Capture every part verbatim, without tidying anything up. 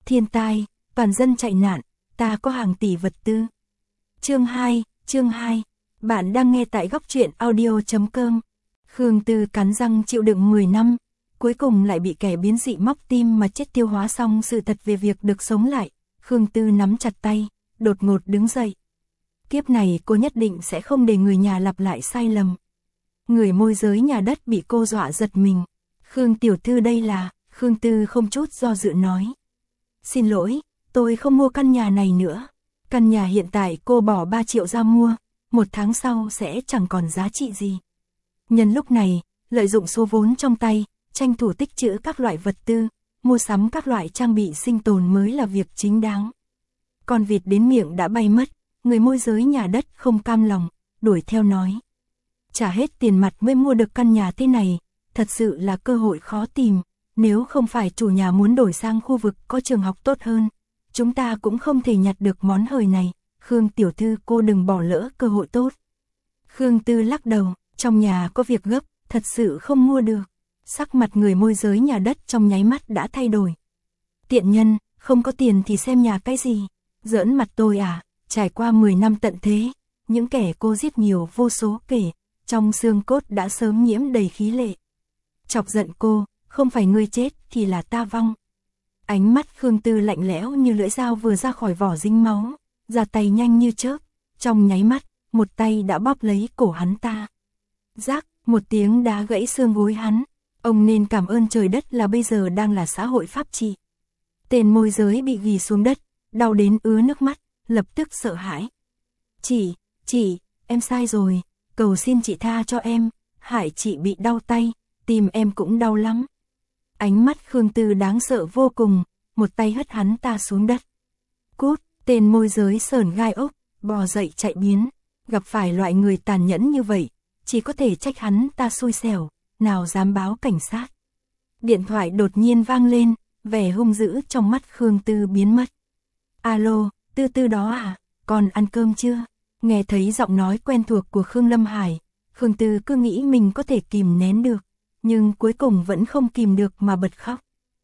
thiên tai, toàn dân chạy nạn, ta có hàng tỷ vật tư. Chương hai, chương hai. Bạn đang nghe tại góc truyện audio chấm com. Khương Tư cắn răng chịu đựng mười năm, cuối cùng lại bị kẻ biến dị móc tim mà chết tiêu hóa xong sự thật về việc được sống lại. Khương Tư nắm chặt tay, đột ngột đứng dậy. Kiếp này cô nhất định sẽ không để người nhà lặp lại sai lầm. Người môi giới nhà đất bị cô dọa giật mình. Khương tiểu thư đây là, Khương Tư không chút do dự nói. Xin lỗi, tôi không mua căn nhà này nữa. Căn nhà hiện tại cô bỏ ba triệu ra mua, một tháng sau sẽ chẳng còn giá trị gì. Nhân lúc này, lợi dụng số vốn trong tay, tranh thủ tích trữ các loại vật tư, mua sắm các loại trang bị sinh tồn mới là việc chính đáng. Con vịt đến miệng đã bay mất, người môi giới nhà đất không cam lòng, đuổi theo nói. Trả hết tiền mặt mới mua được căn nhà thế này, thật sự là cơ hội khó tìm, nếu không phải chủ nhà muốn đổi sang khu vực có trường học tốt hơn, chúng ta cũng không thể nhặt được món hời này. Khương tiểu thư cô đừng bỏ lỡ cơ hội tốt. Khương Tư lắc đầu, trong nhà có việc gấp, thật sự không mua được. Sắc mặt người môi giới nhà đất trong nháy mắt đã thay đổi. Tiện nhân, không có tiền thì xem nhà cái gì, giỡn mặt tôi à, trải qua mười năm tận thế, những kẻ cô giết nhiều vô số kể, trong xương cốt đã sớm nhiễm đầy khí lệ. Chọc giận cô, không phải ngươi chết thì là ta vong. Ánh mắt Khương Tư lạnh lẽo như lưỡi dao vừa ra khỏi vỏ dính máu, ra tay nhanh như chớp, trong nháy mắt, một tay đã bóp lấy cổ hắn ta. Rác, một tiếng đá gãy xương gối hắn, ông nên cảm ơn trời đất là bây giờ đang là xã hội pháp trị. Tên môi giới bị ghì xuống đất, đau đến ứa nước mắt, lập tức sợ hãi. Chị, chị, em sai rồi, cầu xin chị tha cho em, hại chị bị đau tay, tim em cũng đau lắm. Ánh mắt Khương Tư đáng sợ vô cùng, một tay hất hắn ta xuống đất. Cút, tên môi giới sờn gai ốc, bò dậy chạy biến, gặp phải loại người tàn nhẫn như vậy, chỉ có thể trách hắn ta xui xẻo, nào dám báo cảnh sát. Điện thoại đột nhiên vang lên, vẻ hung dữ trong mắt Khương Tư biến mất. Alo, Tư Tư đó à, con ăn cơm chưa? Nghe thấy giọng nói quen thuộc của Khương Lâm Hải, Khương Tư cứ nghĩ mình có thể kìm nén được, nhưng cuối cùng vẫn không kìm được mà bật khóc.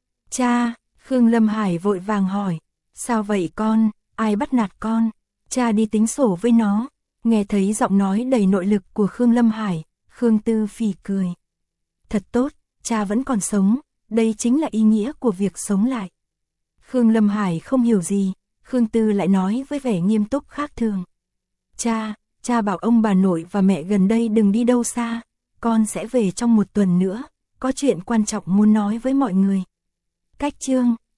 Cha, Khương Lâm Hải vội vàng hỏi, sao vậy con, ai bắt nạt con? Cha đi tính sổ với nó. Nghe thấy giọng nói đầy nội lực của Khương Lâm Hải, Khương Tư phì cười. Thật tốt, cha vẫn còn sống, đây chính là ý nghĩa của việc sống lại. Khương Lâm Hải không hiểu gì, Khương Tư lại nói với vẻ nghiêm túc khác thường. Cha, cha bảo ông bà nội và mẹ gần đây đừng đi đâu xa, con sẽ về trong một tuần nữa, có chuyện quan trọng muốn nói với mọi người. Cách chương